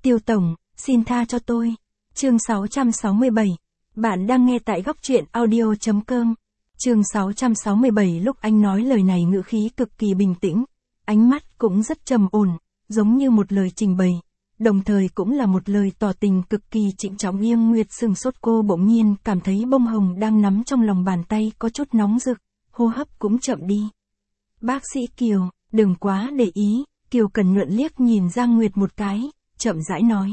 Tiêu tổng, xin tha cho tôi. Chương 667. Bạn đang nghe tại góc truyện audio.com. Chương 667. Lúc anh nói lời này ngữ khí cực kỳ bình tĩnh, ánh mắt cũng rất trầm ổn, giống như một lời trình bày, đồng thời cũng là một lời tỏ tình cực kỳ trịnh trọng. Yên Nguyệt sừng sốt, cô bỗng nhiên cảm thấy bông hồng đang nắm trong lòng bàn tay có chút nóng rực, hô hấp cũng chậm đi. Bác sĩ Kiều, đừng quá để ý. Kiều Cẩn Nhuận liếc nhìn Giang Nguyệt một cái, chậm rãi nói.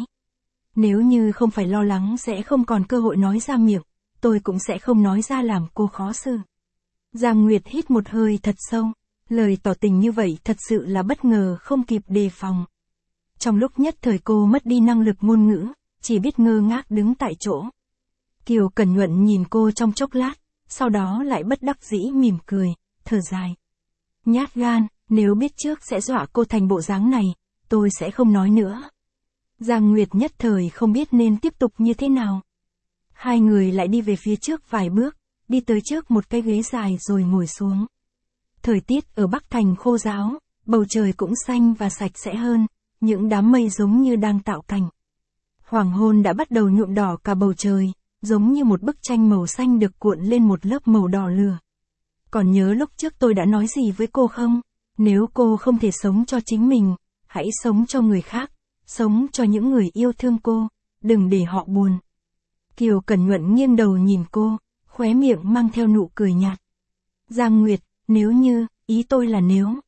Nếu như không phải lo lắng sẽ không còn cơ hội nói ra miệng, tôi cũng sẽ không nói ra làm cô khó xử. Giang Nguyệt hít một hơi thật sâu, lời tỏ tình như vậy thật sự là bất ngờ, không kịp đề phòng. Trong lúc nhất thời cô mất đi năng lực ngôn ngữ, chỉ biết ngơ ngác đứng tại chỗ. Kiều Cẩn Nhuận nhìn cô trong chốc lát, sau đó lại bất đắc dĩ mỉm cười, thở dài. Nhát gan, nếu biết trước sẽ dọa cô thành bộ dáng này, tôi sẽ không nói nữa. Giang Nguyệt nhất thời không biết nên tiếp tục như thế nào. Hai người lại đi về phía trước vài bước, đi tới trước một cái ghế dài rồi ngồi xuống. Thời tiết ở Bắc Thành khô ráo, bầu trời cũng xanh và sạch sẽ hơn, những đám mây giống như đang tạo cảnh. Hoàng hôn đã bắt đầu nhuộm đỏ cả bầu trời, giống như một bức tranh màu xanh được cuộn lên một lớp màu đỏ lửa. Còn nhớ lúc trước tôi đã nói gì với cô không? Nếu cô không thể sống cho chính mình, hãy sống cho người khác, sống cho những người yêu thương cô, đừng để họ buồn. Kiều Cẩn Nhuận nghiêng đầu nhìn cô, khóe miệng mang theo nụ cười nhạt. Giang Nguyệt, nếu như, ý tôi là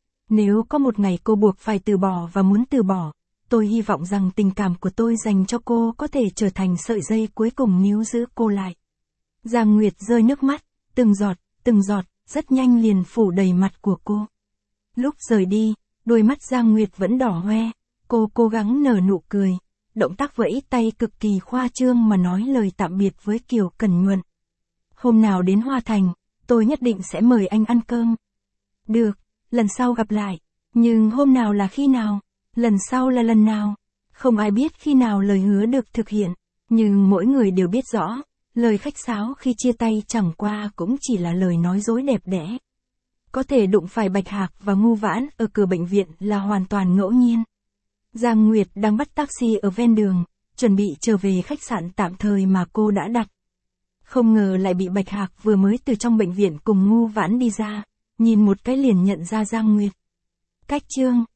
nếu có một ngày cô buộc phải từ bỏ và muốn từ bỏ, tôi hy vọng rằng tình cảm của tôi dành cho cô có thể trở thành sợi dây cuối cùng níu giữ cô lại. Giang Nguyệt rơi nước mắt, từng giọt, rất nhanh liền phủ đầy mặt của cô. Lúc rời đi, đôi mắt Giang Nguyệt vẫn đỏ hoe, cô cố gắng nở nụ cười, động tác vẫy tay cực kỳ khoa trương mà nói lời tạm biệt với Kiều Cẩn Nhuận. Hôm nào đến Hoa Thành, tôi nhất định sẽ mời anh ăn cơm. Được, lần sau gặp lại, nhưng hôm nào là khi nào, lần sau là lần nào, không ai biết khi nào lời hứa được thực hiện, nhưng mỗi người đều biết rõ, lời khách sáo khi chia tay chẳng qua cũng chỉ là lời nói dối đẹp đẽ. Có thể đụng phải Bạch Hạc và Ngu Vãn ở cửa bệnh viện là hoàn toàn ngẫu nhiên. Giang Nguyệt đang bắt taxi ở ven đường, chuẩn bị trở về khách sạn tạm thời mà cô đã đặt. Không ngờ lại bị Bạch Hạc vừa mới từ trong bệnh viện cùng Ngu Vãn đi ra, nhìn một cái liền nhận ra Giang Nguyệt. Cách Trương,